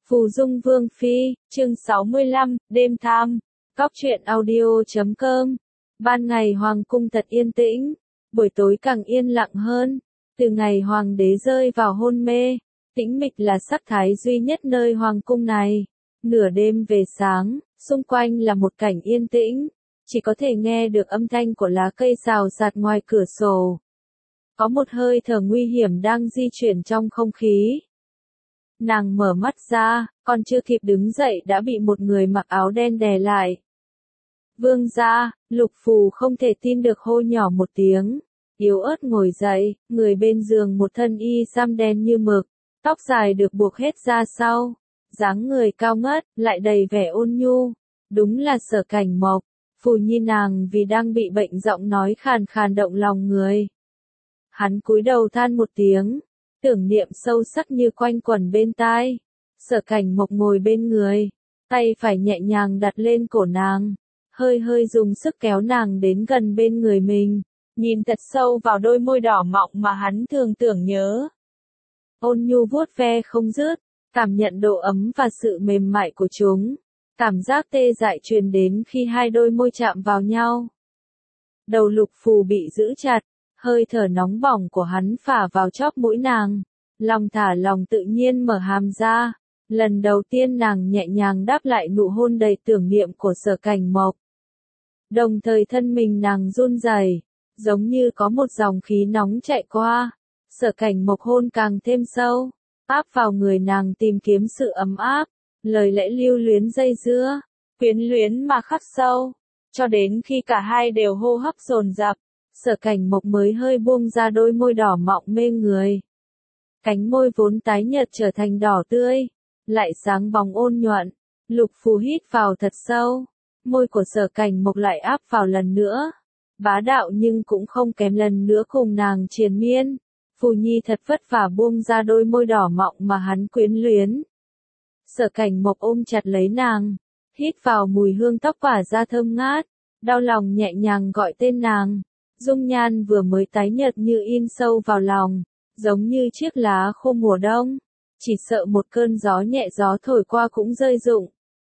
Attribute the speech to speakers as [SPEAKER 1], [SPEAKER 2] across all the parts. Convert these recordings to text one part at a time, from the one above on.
[SPEAKER 1] Phù Dung Vương Phi, chương 65, đêm tham, Cóc truyện audio.com. Ban ngày hoàng cung thật yên tĩnh, buổi tối càng yên lặng hơn. Từ ngày hoàng đế rơi vào hôn mê, tĩnh mịch là sắc thái duy nhất nơi hoàng cung này. Nửa đêm về sáng, xung quanh là một cảnh yên tĩnh, chỉ có thể nghe được âm thanh của lá cây xào xạc ngoài cửa sổ. Có một hơi thở nguy hiểm đang di chuyển trong không khí. Nàng mở mắt ra, còn chưa kịp đứng dậy đã bị một người mặc áo đen đè lại. Vương gia, Lục Phù không thể tin được hô nhỏ một tiếng, yếu ớt ngồi dậy, người bên giường một thân y sam đen như mực, tóc dài được buộc hết ra sau, dáng người cao ngất, lại đầy vẻ ôn nhu, đúng là Sở Cảnh Mộc. Phù Nhi nàng vì đang bị bệnh giọng nói khàn khàn động lòng người. Hắn cúi đầu than một tiếng, tưởng niệm sâu sắc như quanh quẩn bên tai. Sở Cảnh Mộc ngồi bên người, tay phải nhẹ nhàng đặt lên cổ nàng, hơi hơi dùng sức kéo nàng đến gần bên người mình, nhìn thật sâu vào đôi môi đỏ mọng mà hắn thường tưởng nhớ. Ôn nhu vuốt ve không dứt, cảm nhận độ ấm và sự mềm mại của chúng. Cảm giác tê dại truyền đến khi hai đôi môi chạm vào nhau. Đầu Lục Phù bị giữ chặt, hơi thở nóng bỏng của hắn phả vào chóp mũi nàng. Lòng thả lòng tự nhiên mở hàm ra. Lần đầu tiên nàng nhẹ nhàng đáp lại nụ hôn đầy tưởng niệm của Sở Cảnh Mộc. Đồng thời thân mình nàng run rẩy, giống như có một dòng khí nóng chạy qua. Sở Cảnh Mộc hôn càng thêm sâu, áp vào người nàng tìm kiếm sự ấm áp. Lời lẽ lưu luyến dây dưa, quyến luyến mà khắc sâu, cho đến khi cả hai đều hô hấp dồn dập, Sở Cảnh Mộc mới hơi buông ra đôi môi đỏ mọng mê người. Cánh môi vốn tái nhợt trở thành đỏ tươi, lại sáng bóng ôn nhuận. Lục Phù hít vào thật sâu, môi của Sở Cảnh Mộc lại áp vào lần nữa, bá đạo nhưng cũng không kém lần nữa cùng nàng triền miên. Phù Nhi thật vất vả buông ra đôi môi đỏ mọng mà hắn quyến luyến. Sở Cảnh Mộc ôm chặt lấy nàng, hít vào mùi hương tóc tỏa ra thơm ngát, đau lòng nhẹ nhàng gọi tên nàng. Dung nhan vừa mới tái nhợt như in sâu vào lòng, giống như chiếc lá khô mùa đông, chỉ sợ một cơn gió nhẹ gió thổi qua cũng rơi rụng.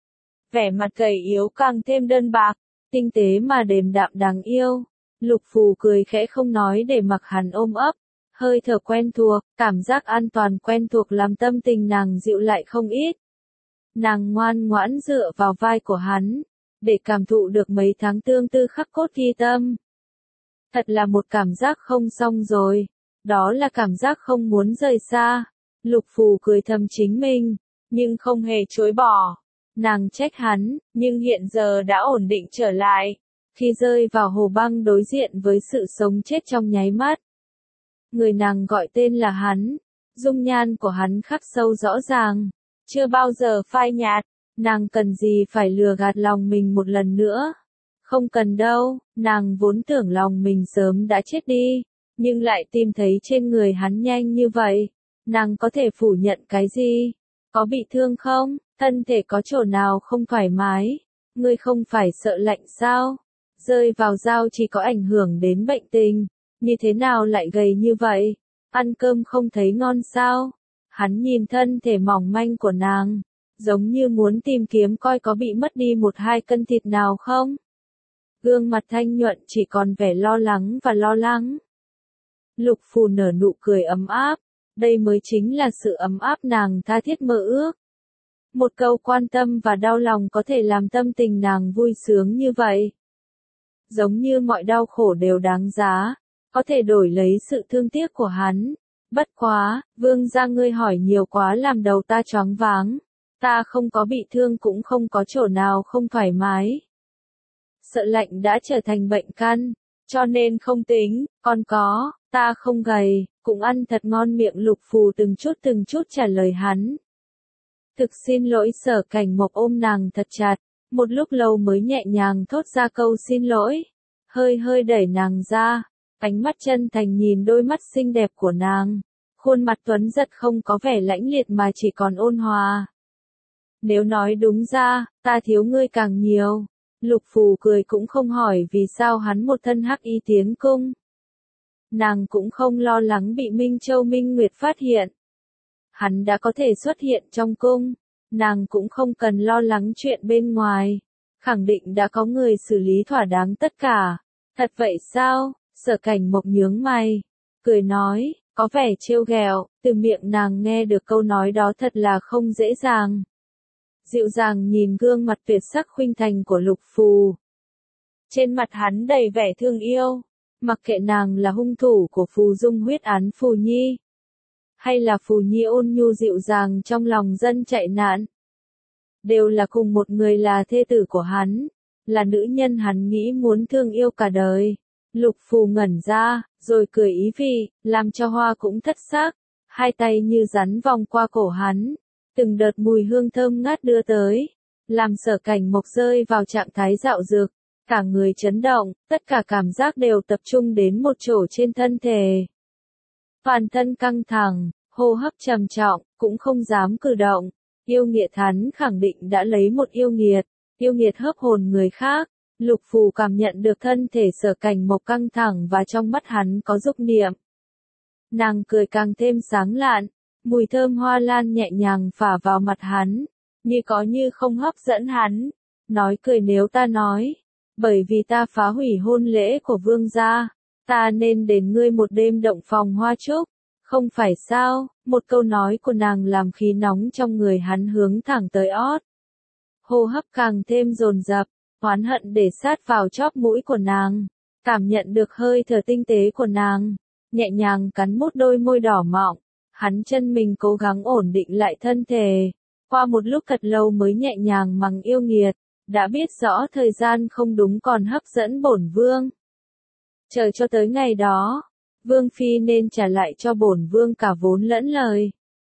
[SPEAKER 1] Vẻ mặt gầy yếu càng thêm đơn bạc, tinh tế mà đềm đạm đáng yêu. Lục Phù cười khẽ không nói để mặc hắn ôm ấp. Hơi thở quen thuộc, cảm giác an toàn quen thuộc làm tâm tình nàng dịu lại không ít. Nàng ngoan ngoãn dựa vào vai của hắn, để cảm thụ được mấy tháng tương tư khắc cốt ghi tâm. Thật là một cảm giác không xong rồi, đó là cảm giác không muốn rời xa. Lục Phù cười thầm chính mình, nhưng không hề chối bỏ. Nàng trách hắn, nhưng hiện giờ đã ổn định trở lại. Khi rơi vào hồ băng đối diện với sự sống chết trong nháy mắt. Người nàng gọi tên là hắn, dung nhan của hắn khắc sâu rõ ràng, chưa bao giờ phai nhạt, nàng cần gì phải lừa gạt lòng mình một lần nữa. Không cần đâu, nàng vốn tưởng lòng mình sớm đã chết đi, nhưng lại tìm thấy trên người hắn nhanh như vậy. Nàng có thể phủ nhận cái gì? Có bị thương không? Thân thể có chỗ nào không thoải mái? Ngươi không phải sợ lạnh sao? Rơi vào dao chỉ có ảnh hưởng đến bệnh tình. Như thế nào lại gầy như vậy? Ăn cơm không thấy ngon sao? Hắn nhìn thân thể mỏng manh của nàng, giống như muốn tìm kiếm coi có bị mất đi 1-2 cân thịt nào không? Gương mặt thanh nhuận chỉ còn vẻ lo lắng và lo lắng. Lục Phù nở nụ cười ấm áp, đây mới chính là sự ấm áp nàng tha thiết mơ ước. Một câu quan tâm và đau lòng có thể làm tâm tình nàng vui sướng như vậy. Giống như mọi đau khổ đều đáng giá. Có thể đổi lấy sự thương tiếc của hắn. Bất quá, vương gia ngươi hỏi nhiều quá làm đầu ta choáng váng. Ta không có bị thương cũng không có chỗ nào không thoải mái. Sợ lạnh đã trở thành bệnh căn, cho nên không tính, còn có, ta không gầy, cũng ăn thật ngon miệng. Lục Phù từng chút trả lời hắn. Thực xin lỗi. Sở Cảnh Mộc ôm nàng thật chặt, một lúc lâu mới nhẹ nhàng thốt ra câu xin lỗi, hơi hơi đẩy nàng ra. Ánh mắt chân thành nhìn đôi mắt xinh đẹp của nàng, khuôn mặt tuấn giật không có vẻ lãnh liệt mà chỉ còn ôn hòa. Nếu nói đúng ra, ta thiếu ngươi càng nhiều. Lục Phù cười cũng không hỏi vì sao hắn một thân hắc y tiến cung. Nàng cũng không lo lắng bị Minh Châu Minh Nguyệt phát hiện. Hắn đã có thể xuất hiện trong cung, nàng cũng không cần lo lắng chuyện bên ngoài. Khẳng định đã có người xử lý thỏa đáng tất cả. Thật vậy sao? Sở Cảnh Mộc nhướng mày, cười nói, có vẻ trêu ghẹo, từ miệng nàng nghe được câu nói đó thật là không dễ dàng. Dịu dàng nhìn gương mặt tuyệt sắc khuynh thành của Lục Phù. Trên mặt hắn đầy vẻ thương yêu, mặc kệ nàng là hung thủ của Phù Dung huyết án Phù Nhi, hay là Phù Nhi ôn nhu dịu dàng trong lòng dân chạy nạn, đều là cùng một người, là thê tử của hắn, là nữ nhân hắn nghĩ muốn thương yêu cả đời. Lục Phù ngẩn ra, rồi cười ý vị, làm cho Hoa cũng thất xác, hai tay như rắn vòng qua cổ hắn, từng đợt mùi hương thơm ngát đưa tới, làm Sở Cảnh Mộc rơi vào trạng thái dạo dực, cả người chấn động, tất cả cảm giác đều tập trung đến một chỗ trên thân thể. Toàn thân căng thẳng, hô hấp trầm trọng, cũng không dám cử động. Yêu nghiệt hắn khẳng định đã lấy một yêu nghiệt hấp hồn người khác. Lục Phù cảm nhận được thân thể Sở Cảnh Mộc căng thẳng và trong mắt hắn có dục niệm. Nàng cười càng thêm sáng lạn, mùi thơm hoa lan nhẹ nhàng phả vào mặt hắn, như có như không hấp dẫn hắn. Nói cười, nếu ta nói, bởi vì ta phá hủy hôn lễ của vương gia, ta nên đền ngươi một đêm động phòng hoa trúc, không phải sao? Một câu nói của nàng làm khí nóng trong người hắn hướng thẳng tới ót. Hô hấp càng thêm dồn dập, oán hận để sát vào chóp mũi của nàng, cảm nhận được hơi thở tinh tế của nàng, nhẹ nhàng cắn một đôi môi đỏ mọng, hắn chân mình cố gắng ổn định lại thân thể, qua một lúc thật lâu mới nhẹ nhàng mắng yêu nghiệt, đã biết rõ thời gian không đúng còn hấp dẫn bổn vương. Chờ cho tới ngày đó, vương phi nên trả lại cho bổn vương cả vốn lẫn lời.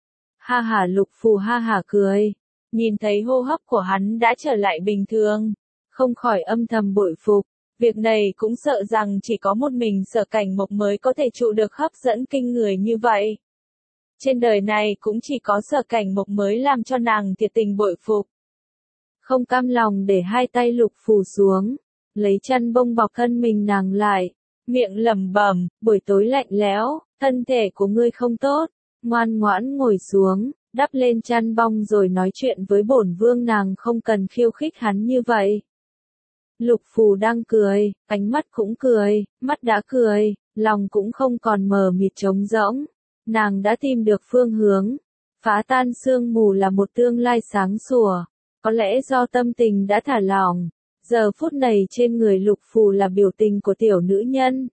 [SPEAKER 1] Ha ha, Lục Phù ha hả cười, nhìn thấy hô hấp của hắn đã trở lại bình thường, không khỏi âm thầm bội phục, việc này cũng sợ rằng chỉ có một mình Sở Cảnh Mộc mới có thể trụ được hấp dẫn kinh người như vậy. Trên đời này cũng chỉ có Sở Cảnh Mộc mới làm cho nàng thiệt tình bội phục. Không cam lòng để hai tay Lục Phù xuống, lấy chăn bông bọc thân mình nàng lại, miệng lẩm bẩm, buổi tối lạnh lẽo, thân thể của ngươi không tốt, ngoan ngoãn ngồi xuống, đắp lên chăn bông rồi nói chuyện với bổn vương. Nàng không cần khiêu khích hắn như vậy. Lục Phù đang cười, ánh mắt cũng cười, mắt đã cười, lòng cũng không còn mờ mịt trống rỗng. Nàng đã tìm được phương hướng, phá tan sương mù là một tương lai sáng sủa. Có lẽ do tâm tình đã thả lỏng, giờ phút này trên người Lục Phù là biểu tình của tiểu nữ nhân.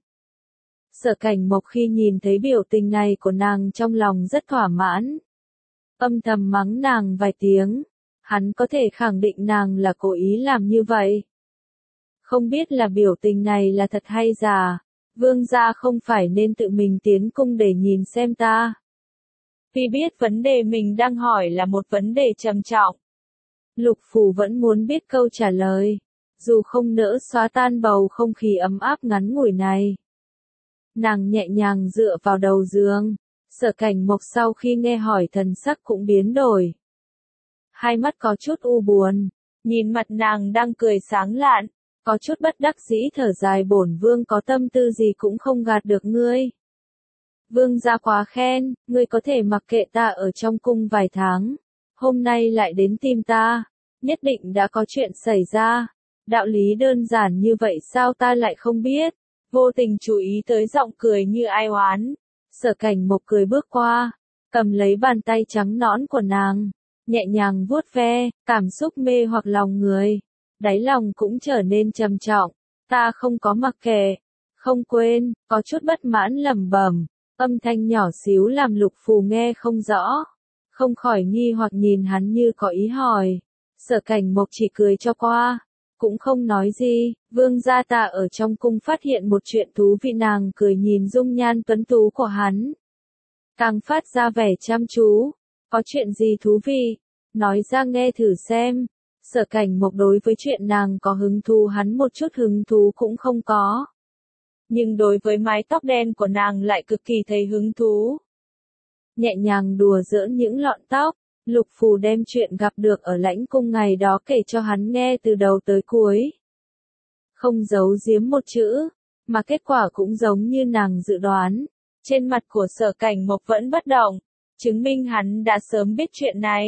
[SPEAKER 1] Sở Cảnh Mộc khi nhìn thấy biểu tình này của nàng trong lòng rất thỏa mãn. Âm thầm mắng nàng vài tiếng, hắn có thể khẳng định nàng là cố ý làm như vậy. Không biết là biểu tình này là thật hay giả, vương gia không phải nên tự mình tiến cung để nhìn xem ta. Vì biết vấn đề mình đang hỏi là một vấn đề trầm trọng. Lục Phù vẫn muốn biết câu trả lời, dù không nỡ xóa tan bầu không khí ấm áp ngắn ngủi này. Nàng nhẹ nhàng dựa vào đầu giường, Sở Cảnh Mộc sau khi nghe hỏi thần sắc cũng biến đổi. Hai mắt có chút u buồn, nhìn mặt nàng đang cười sáng lạn, có chút bất đắc dĩ thở dài, bổn vương có tâm tư gì cũng không gạt được ngươi. Vương gia quá khen, ngươi có thể mặc kệ ta ở trong cung vài tháng, hôm nay lại đến tìm ta, nhất định đã có chuyện xảy ra. Đạo lý đơn giản như vậy sao ta lại không biết? Vô tình chú ý tới giọng cười như ai oán. Sở Cảnh Mộc cười bước qua, cầm lấy bàn tay trắng nõn của nàng, nhẹ nhàng vuốt ve, cảm xúc mê hoặc lòng người. Đáy lòng cũng trở nên trầm trọng. Ta không có mặc kệ, không quên, có chút bất mãn lẩm bẩm, âm thanh nhỏ xíu làm Lục Phù nghe không rõ, không khỏi nghi hoặc nhìn hắn như có ý hỏi. Sở Cảnh Mộc chỉ cười cho qua, cũng không nói gì. Vương gia ta ở trong cung phát hiện một chuyện thú vị. Nàng cười nhìn dung nhan tuấn tú của hắn, càng phát ra vẻ chăm chú. Có chuyện gì thú vị? Nói ra nghe thử xem. Sở Cảnh Mộc đối với chuyện nàng có hứng thú hắn một chút hứng thú cũng không có. Nhưng đối với mái tóc đen của nàng lại cực kỳ thấy hứng thú. Nhẹ nhàng đùa giỡn những lọn tóc, Lục Phù đem chuyện gặp được ở lãnh cung ngày đó kể cho hắn nghe từ đầu tới cuối. Không giấu giếm một chữ, mà kết quả cũng giống như nàng dự đoán. Trên mặt của Sở Cảnh Mộc vẫn bất động, chứng minh hắn đã sớm biết chuyện này.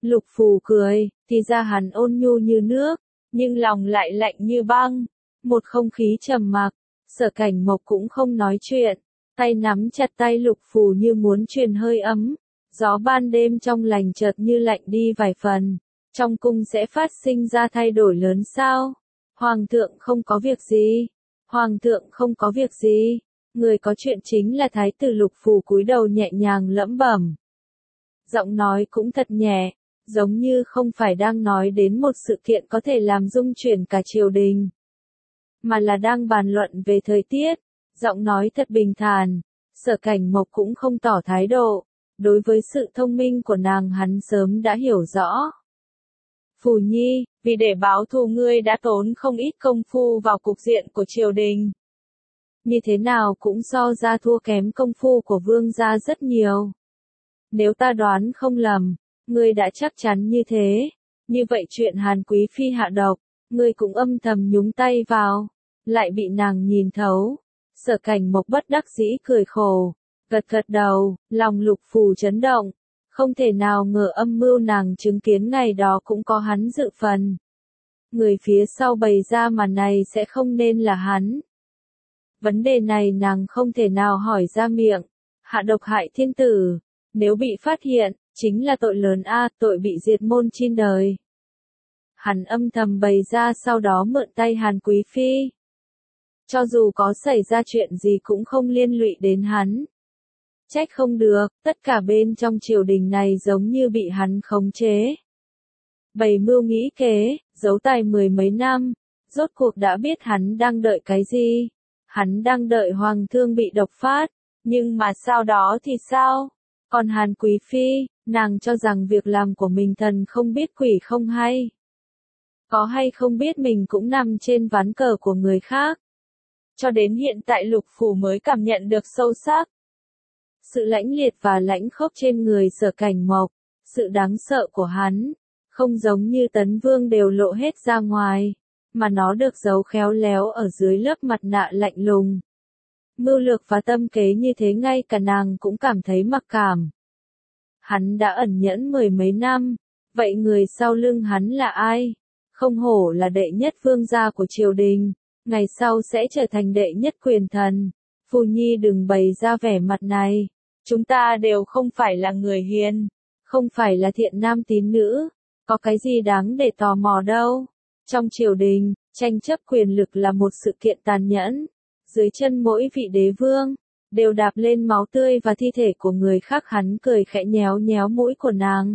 [SPEAKER 1] Lục Phù cười, thì ra hắn ôn nhu như nước, nhưng lòng lại lạnh như băng. Một không khí trầm mặc, Sở Cảnh Mộc cũng không nói chuyện, tay nắm chặt tay Lục Phù như muốn truyền hơi ấm. Gió ban đêm trong lành chợt như lạnh đi vài phần, trong cung sẽ phát sinh ra thay đổi lớn sao? Hoàng thượng không có việc gì, Hoàng thượng không có việc gì, người có chuyện chính là Thái tử Lục Phù cúi đầu nhẹ nhàng lẩm bẩm. Giọng nói cũng thật nhẹ, giống như không phải đang nói đến một sự kiện có thể làm rung chuyển cả triều đình, mà là đang bàn luận về thời tiết. Giọng nói thật bình thản, Sở Cảnh Mộc cũng không tỏ thái độ, đối với sự thông minh của nàng hắn sớm đã hiểu rõ. Phù Nhi, vì để báo thù ngươi đã tốn không ít công phu vào cục diện của triều đình. Như thế nào cũng so ra thua kém công phu của vương gia rất nhiều. Nếu ta đoán không lầm, ngươi đã chắc chắn như thế. Như vậy chuyện Hàn Quý Phi hạ độc, ngươi cũng âm thầm nhúng tay vào, lại bị nàng nhìn thấu. Sở Cảnh Mộc bất đắc dĩ cười khổ, gật gật đầu, lòng Lục Phù chấn động. Không thể nào ngờ âm mưu nàng chứng kiến ngày đó cũng có hắn dự phần. Người phía sau bày ra màn này sẽ không nên là hắn. Vấn đề này nàng không thể nào hỏi ra miệng. Hạ độc hại thiên tử, nếu bị phát hiện, chính là tội lớn tội bị diệt môn chin đời. Hắn âm thầm bày ra sau đó mượn tay Hàn Quý Phi. Cho dù có xảy ra chuyện gì cũng không liên lụy đến hắn. Trách không được, tất cả bên trong triều đình này giống như bị hắn khống chế. Bày mưu nghĩ kế, giấu tài mười mấy năm, rốt cuộc đã biết hắn đang đợi cái gì. Hắn đang đợi hoàng thương bị độc phát, nhưng mà sau đó thì sao? Còn Hàn Quý Phi, nàng cho rằng việc làm của mình thần không biết quỷ không hay. Có hay không biết mình cũng nằm trên ván cờ của người khác. Cho đến hiện tại Lục Phù mới cảm nhận được sâu sắc. Sự lãnh liệt và lãnh khốc trên người Sở Cảnh Mộc, sự đáng sợ của hắn, không giống như Tấn Vương đều lộ hết ra ngoài, mà nó được giấu khéo léo ở dưới lớp mặt nạ lạnh lùng. Mưu lược và tâm kế như thế ngay cả nàng cũng cảm thấy mặc cảm. Hắn đã ẩn nhẫn mười mấy năm, vậy người sau lưng hắn là ai? Không hổ là đệ nhất vương gia của triều đình, ngày sau sẽ trở thành đệ nhất quyền thần. Phù Nhi đừng bày ra vẻ mặt này. Chúng ta đều không phải là người hiền, không phải là thiện nam tín nữ, có cái gì đáng để tò mò đâu. Trong triều đình, tranh chấp quyền lực là một sự kiện tàn nhẫn. Dưới chân mỗi vị đế vương, đều đạp lên máu tươi và thi thể của người khác. Hắn cười khẽ nhéo nhéo mũi của nàng.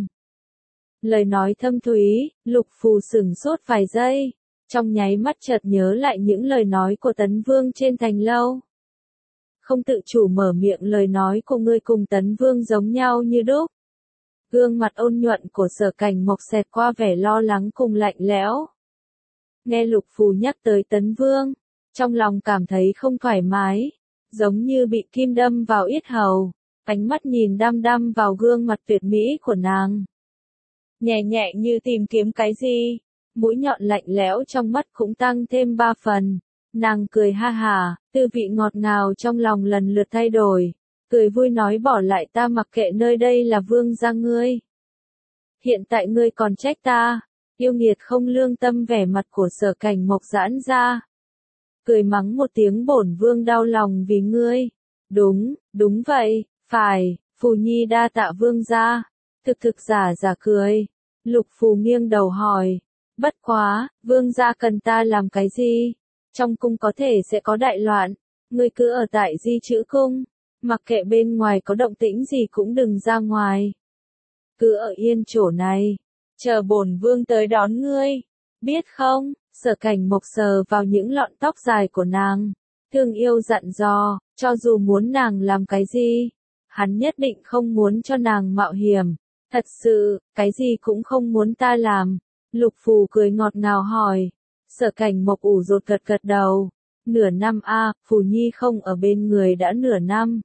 [SPEAKER 1] Lời nói thâm thúy, Lục Phù sửng sốt vài giây, trong nháy mắt chợt nhớ lại những lời nói của Tấn Vương trên thành lâu. Không tự chủ mở miệng, lời nói của ngươi cùng Tấn Vương giống nhau như đúc. Gương mặt ôn nhuận của Sở Cảnh Mộc xẹt qua vẻ lo lắng cùng lạnh lẽo. Nghe Lục Phù nhắc tới Tấn Vương, trong lòng cảm thấy không thoải mái, giống như bị kim đâm vào yết hầu, ánh mắt nhìn đăm đăm vào gương mặt tuyệt mỹ của nàng. Nhẹ nhẹ như tìm kiếm cái gì, mũi nhọn lạnh lẽo trong mắt cũng tăng thêm 3 phần. Nàng cười ha hả, tư vị ngọt ngào trong lòng lần lượt thay đổi, cười vui nói bỏ lại ta mặc kệ, nơi đây là vương gia ngươi. Hiện tại ngươi còn trách ta, yêu nghiệt không lương tâm. Vẻ mặt của Sở Cảnh Mộc giãn ra. Cười mắng một tiếng, bổn vương đau lòng vì ngươi. Đúng, đúng vậy, phải, Phù Nhi đa tạ vương gia. Thực giả cười. Lục Phù nghiêng đầu hỏi, bất quá, vương gia cần ta làm cái gì? Trong cung có thể sẽ có đại loạn, ngươi cứ ở tại Di Chữ Cung, mặc kệ bên ngoài có động tĩnh gì cũng đừng ra ngoài. Cứ ở yên chỗ này, chờ bổn vương tới đón ngươi, biết không? Sở Cảnh Mộc sờ vào những lọn tóc dài của nàng, thương yêu dặn dò, cho dù muốn nàng làm cái gì, hắn nhất định không muốn cho nàng mạo hiểm. Thật sự, cái gì cũng không muốn ta làm. Lục Phù cười ngọt ngào hỏi. Sở Cảnh Mộc ủ rột gật đầu. Nửa năm Phù Nhi không ở bên người đã nửa năm.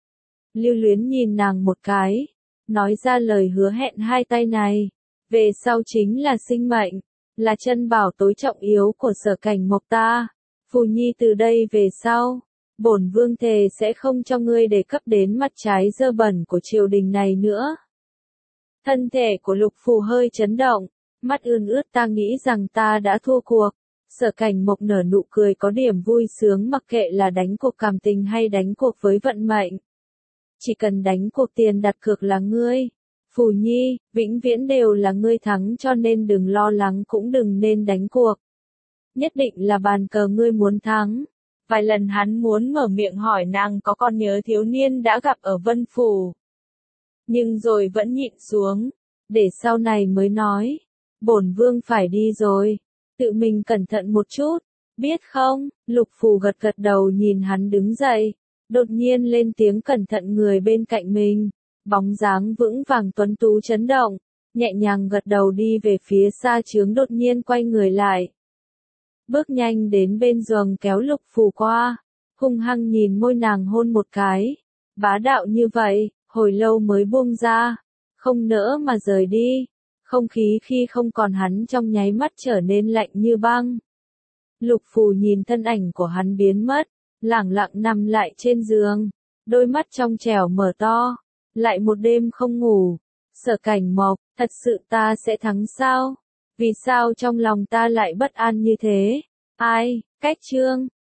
[SPEAKER 1] Lưu Luyến nhìn nàng một cái, nói ra lời hứa hẹn hai tay này. Về sau chính là sinh mệnh, là chân bảo tối trọng yếu của Sở Cảnh Mộc ta. Phù Nhi từ đây về sau, bổn vương thề sẽ không cho ngươi đề cấp đến mặt trái dơ bẩn của triều đình này nữa. Thân thể của Lục Phù hơi chấn động, mắt ươn ướt, ta nghĩ rằng ta đã thua cuộc. Sở Cảnh Mộc nở nụ cười có điểm vui sướng, mặc kệ là đánh cuộc cảm tình hay đánh cuộc với vận mệnh. Chỉ cần đánh cuộc tiền đặt cược là ngươi. Phù Nhi, vĩnh viễn đều là ngươi thắng, cho nên đừng lo lắng cũng đừng nên đánh cuộc. Nhất định là bàn cờ ngươi muốn thắng. Vài lần hắn muốn mở miệng hỏi nàng có còn nhớ thiếu niên đã gặp ở Vân Phủ. Nhưng rồi vẫn nhịn xuống, để sau này mới nói. Bổn vương phải đi rồi, tự mình cẩn thận một chút, biết không? Lục Phù gật gật đầu nhìn hắn đứng dậy, đột nhiên lên tiếng cẩn thận người bên cạnh mình. Bóng dáng vững vàng tuấn tú chấn động, nhẹ nhàng gật đầu đi về phía xa trướng, đột nhiên quay người lại. Bước nhanh đến bên giường kéo Lục Phù qua, hung hăng nhìn môi nàng hôn một cái. Bá đạo như vậy, hồi lâu mới buông ra, không nỡ mà rời đi. Không khí khi không còn hắn trong nháy mắt trở nên lạnh như băng. Lục Phù nhìn thân ảnh của hắn biến mất, lẳng lặng nằm lại trên giường, đôi mắt trong trẻo mở to. Lại một đêm không ngủ. Sở Cảnh Mộc, thật sự ta sẽ thắng sao? Vì sao trong lòng ta lại bất an như thế? Ai, cách chương.